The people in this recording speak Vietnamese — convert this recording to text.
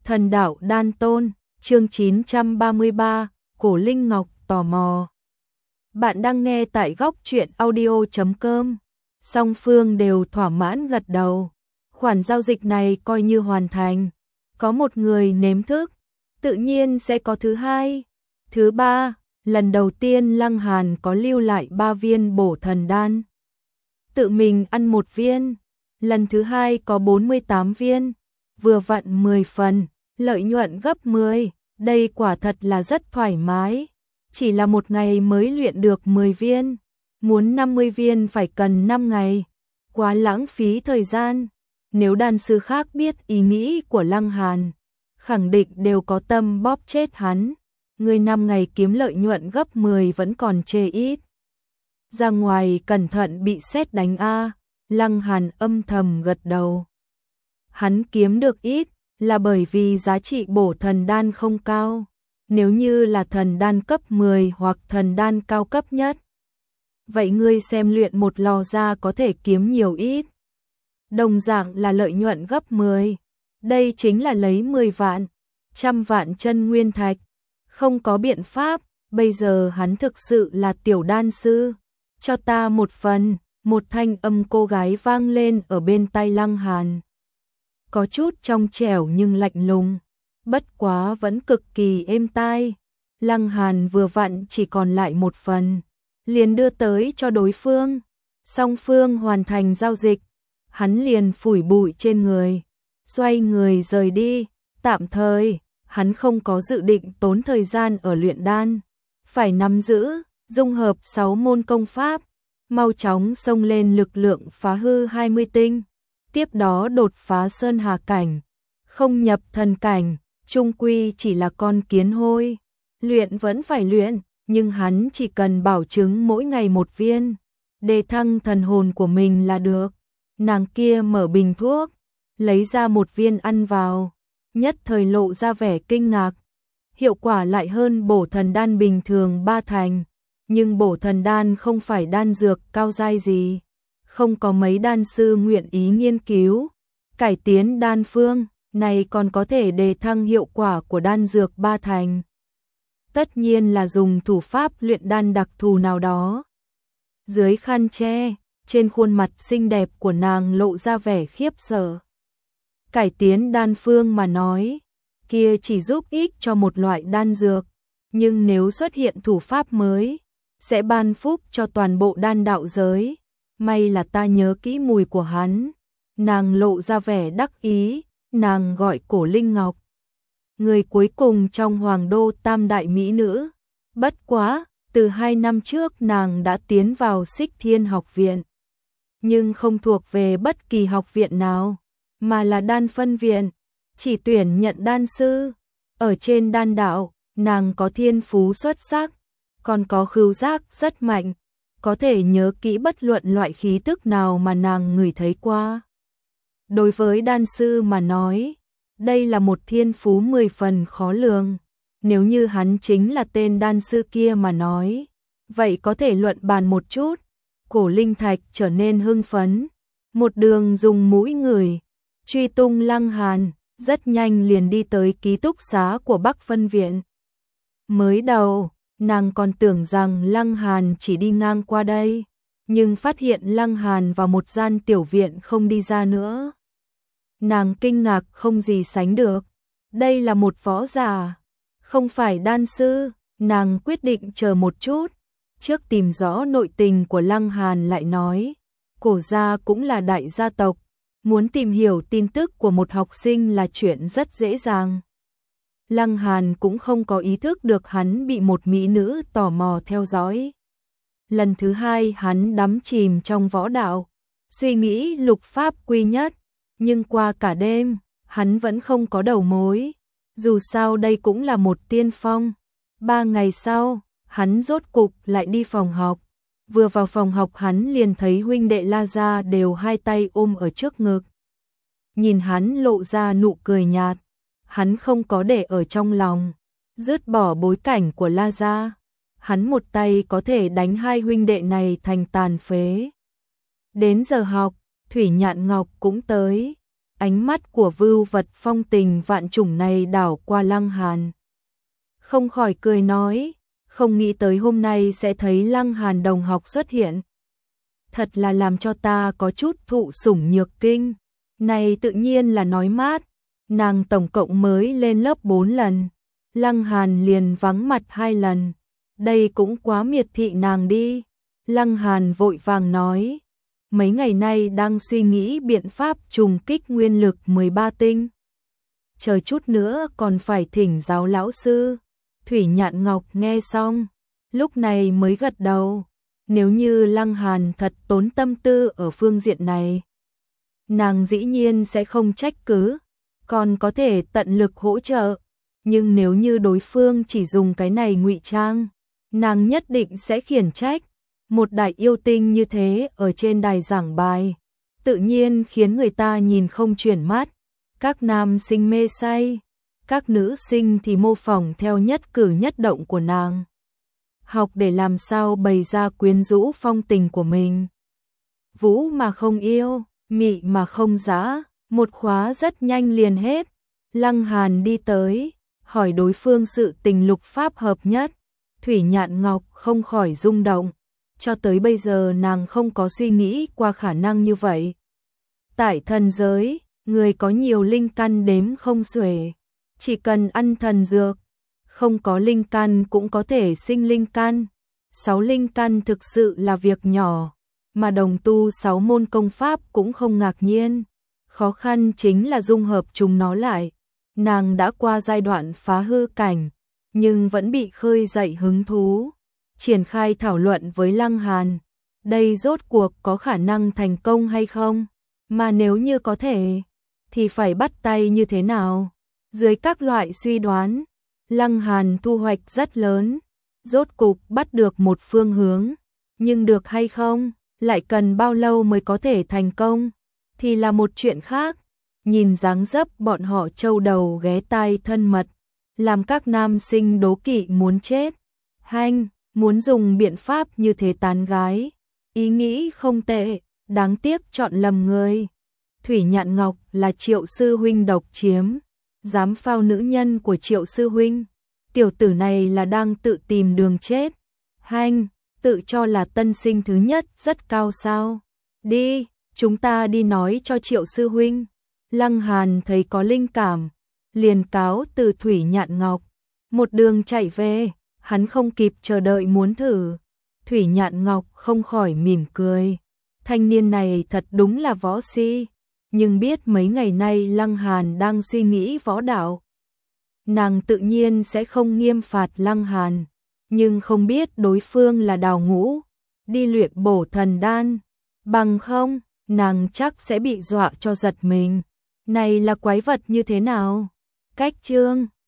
Thần đạo đan tôn, chương 933, Cổ Linh Ngọc tò mò. Bạn đang nghe tại góc truyện audio.com. Song phương đều thỏa mãn gật đầu. Khoản giao dịch này coi như hoàn thành. Có một người nếm thức, tự nhiên sẽ có thứ hai, thứ ba. Lần đầu tiên Lăng Hàn có lưu lại 3 viên bổ thần đan. Tự mình ăn 1 viên. Lần thứ hai có 48 viên. Vừa vặn 10 phần, lợi nhuận gấp 10. Đây quả thật là rất thoải mái. Chỉ là một ngày mới luyện được 10 viên. Muốn 50 viên phải cần 5 ngày. Quá lãng phí thời gian. Nếu đan sư khác biết ý nghĩ của Lăng Hàn, khẳng định đều có tâm bóp chết hắn. Người 5 ngày kiếm lợi nhuận gấp 10 vẫn còn chê ít. Ra ngoài cẩn thận bị sét đánh a. Lăng Hàn âm thầm gật đầu. Hắn kiếm được ít là bởi vì giá trị bổ thần đan không cao. Nếu như là thần đan cấp 10 hoặc thần đan cao cấp nhất, vậy ngươi xem luyện một lò ra có thể kiếm nhiều ít. Đồng dạng là lợi nhuận gấp 10. Đây chính là lấy 10 vạn, 100 vạn chân nguyên thạch. Không có biện pháp, bây giờ hắn thực sự là tiểu đan sư. Cho ta 1 phần, một thanh âm cô gái vang lên ở bên tai Lăng Hàn. Có chút trong trẻo nhưng lạnh lùng, bất quá vẫn cực kỳ êm tai. Lăng Hàn vừa vặn chỉ còn lại 1 phần, liền đưa tới cho đối phương. Song phương hoàn thành giao dịch, hắn liền phủi bụi trên người, xoay người rời đi. Tạm thời, hắn không có dự định tốn thời gian ở luyện đan, phải nắm giữ, dung hợp 6 môn công pháp, mau chóng xông lên lực lượng phá hư 20 tinh. Tiếp đó đột phá sơn hà cảnh, không nhập thần cảnh, chung quy chỉ là con kiến hôi. Luyện vẫn phải luyện, nhưng hắn chỉ cần bảo chứng mỗi ngày 1 viên, đề thăng thần hồn của mình là được. Nàng kia mở bình thuốc, lấy ra 1 viên ăn vào, nhất thời lộ ra vẻ kinh ngạc. Hiệu quả lại hơn bổ thần đan bình thường 3 thành, nhưng bổ thần đan không phải đan dược cao giai gì. Không có mấy đan sư nguyện ý nghiên cứu, cải tiến đan phương, này còn có thể đề thăng hiệu quả của đan dược 3 thành. Tất nhiên là dùng thủ pháp luyện đan đặc thù nào đó. Dưới khăn che, trên khuôn mặt xinh đẹp của nàng lộ ra vẻ khiếp sợ. Cải tiến đan phương mà nói, kia chỉ giúp ích cho một loại đan dược, nhưng nếu xuất hiện thủ pháp mới, sẽ ban phúc cho toàn bộ đan đạo giới. May là ta nhớ kỹ mùi của hắn. Nàng lộ ra vẻ đắc ý, nàng gọi Cổ Linh Ngọc. Người cuối cùng trong hoàng đô tam đại mỹ nữ. Bất quá, từ 2 năm trước nàng đã tiến vào Xích Thiên học viện. Nhưng không thuộc về bất kỳ học viện nào, mà là đan phân viện, chỉ tuyển nhận đan sư. Ở trên đan đạo, nàng có thiên phú xuất sắc, còn có khứu giác rất mạnh. Có thể nhớ kỹ bất luận loại khí tức nào mà nàng ngửi thấy qua. Đối với đan sư mà nói, đây là một thiên phú 10 phần khó lường. Nếu như hắn chính là tên đan sư kia mà nói, vậy có thể luận bàn một chút. Cổ Linh Thạch trở nên hưng phấn, một đường dùng mũi ngửi, truy tung Lăng Hàn, rất nhanh liền đi tới ký túc xá của Bắc phân viện. Mới đầu, nàng còn tưởng rằng Lăng Hàn chỉ đi ngang qua đây, nhưng phát hiện Lăng Hàn vào một gian tiểu viện không đi ra nữa. Nàng kinh ngạc không gì sánh được. Đây là một võ giả, không phải đan sư. Nàng quyết định chờ một chút, trước tìm rõ nội tình của Lăng Hàn lại nói. Cổ gia cũng là đại gia tộc, muốn tìm hiểu tin tức của một học sinh là chuyện rất dễ dàng. Lăng Hàn cũng không có ý thức được hắn bị một mỹ nữ tò mò theo dõi. Lần thứ hai hắn đắm chìm trong võ đạo, suy nghĩ lục pháp quy nhất, nhưng qua cả đêm, hắn vẫn không có đầu mối. Dù sao đây cũng là một tiên phong. 3 ngày sau, hắn rốt cục lại đi phòng học. Vừa vào phòng học hắn liền thấy huynh đệ La Gia đều 2 tay ôm ở trước ngực. Nhìn hắn lộ ra nụ cười nhạt. Hắn không có để ở trong lòng, dứt bỏ bối cảnh của La Gia, hắn một tay có thể đánh 2 huynh đệ này thành tàn phế. Đến giờ học, Thủy Nhạn Ngọc cũng tới, ánh mắt của vưu vật phong tình vạn trùng này đảo qua Lăng Hàn. Không khỏi cười nói, không nghĩ tới hôm nay sẽ thấy Lăng Hàn đồng học xuất hiện. Thật là làm cho ta có chút thụ sủng nhược kinh. Này tự nhiên là nói mát, nàng tổng cộng mới lên lớp 4 lần, Lăng Hàn liền vắng mặt 2 lần. Đây cũng quá miệt thị nàng đi. Lăng Hàn vội vàng nói, mấy ngày nay đang suy nghĩ biện pháp trùng kích nguyên lực 13 tinh. Chờ chút nữa còn phải thỉnh giáo lão sư. Thủy Nhạn Ngọc nghe xong, lúc này mới gật đầu. Nếu như Lăng Hàn thật tốn tâm tư ở phương diện này, nàng dĩ nhiên sẽ không trách cứ, còn có thể tận lực hỗ trợ. Nhưng nếu như đối phương chỉ dùng cái này ngụy trang, nàng nhất định sẽ khiển trách. Một đại yêu tinh như thế ở trên đài giảng bài, tự nhiên khiến người ta nhìn không chuyển mắt. Các nam sinh mê say, các nữ sinh thì mô phỏng theo nhất cử nhất động của nàng, học để làm sao bày ra quyến rũ phong tình của mình. Vũ mà không yêu, mị mà không dã, một khóa rất nhanh liền hết. Lăng Hàn đi tới, hỏi đối phương sự tình lục pháp hợp nhất. Thủy Nhạn Ngọc không khỏi rung động. Cho tới bây giờ nàng không có suy nghĩ qua khả năng như vậy. Tại thần giới, người có nhiều linh căn đếm không xuể, chỉ cần ăn thần dược, không có linh căn cũng có thể sinh linh căn. 6 linh căn thực sự là việc nhỏ, mà đồng tu 6 môn công pháp cũng không ngạc nhiên. Khó khăn chính là dung hợp chúng nó lại. Nàng đã qua giai đoạn phá hư cảnh, nhưng vẫn bị khơi dậy hứng thú. Triển khai thảo luận với Lăng Hàn, đây rốt cuộc có khả năng thành công hay không? Mà nếu như có thể, thì phải bắt tay như thế nào? Dưới các loại suy đoán, Lăng Hàn thu hoạch rất lớn, rốt cục bắt được một phương hướng, nhưng được hay không, lại cần bao lâu mới có thể thành công, thì là một chuyện khác. Nhìn dáng dấp bọn họ trâu đầu ghé tai thân mật, làm các nam sinh đố kỵ muốn chết. Hanh, muốn dùng biện pháp như thế tán gái, ý nghĩ không tệ, đáng tiếc chọn lầm người. Thủy Nhạn Ngọc là Triệu sư huynh độc chiếm, dám phao nữ nhân của Triệu sư huynh. Tiểu tử này là đang tự tìm đường chết. Hanh, tự cho là tân sinh thứ nhất rất cao sao. Đi, chúng ta đi nói cho Triệu sư huynh. Lăng Hàn thấy có linh cảm, liền cáo từ Thủy Nhạn Ngọc. Một đường chạy về, hắn không kịp chờ đợi muốn thử. Thủy Nhạn Ngọc không khỏi mỉm cười. Thanh niên này thật đúng là võ si, nhưng biết mấy ngày nay Lăng Hàn đang suy nghĩ võ đạo. Nàng tự nhiên sẽ không nghiêm phạt Lăng Hàn, nhưng không biết đối phương là Đào Ngũ, đi luyện bổ thần đan. Bằng không, nàng chắc sẽ bị dọa cho giật mình. Này là quái vật như thế nào? Cách chương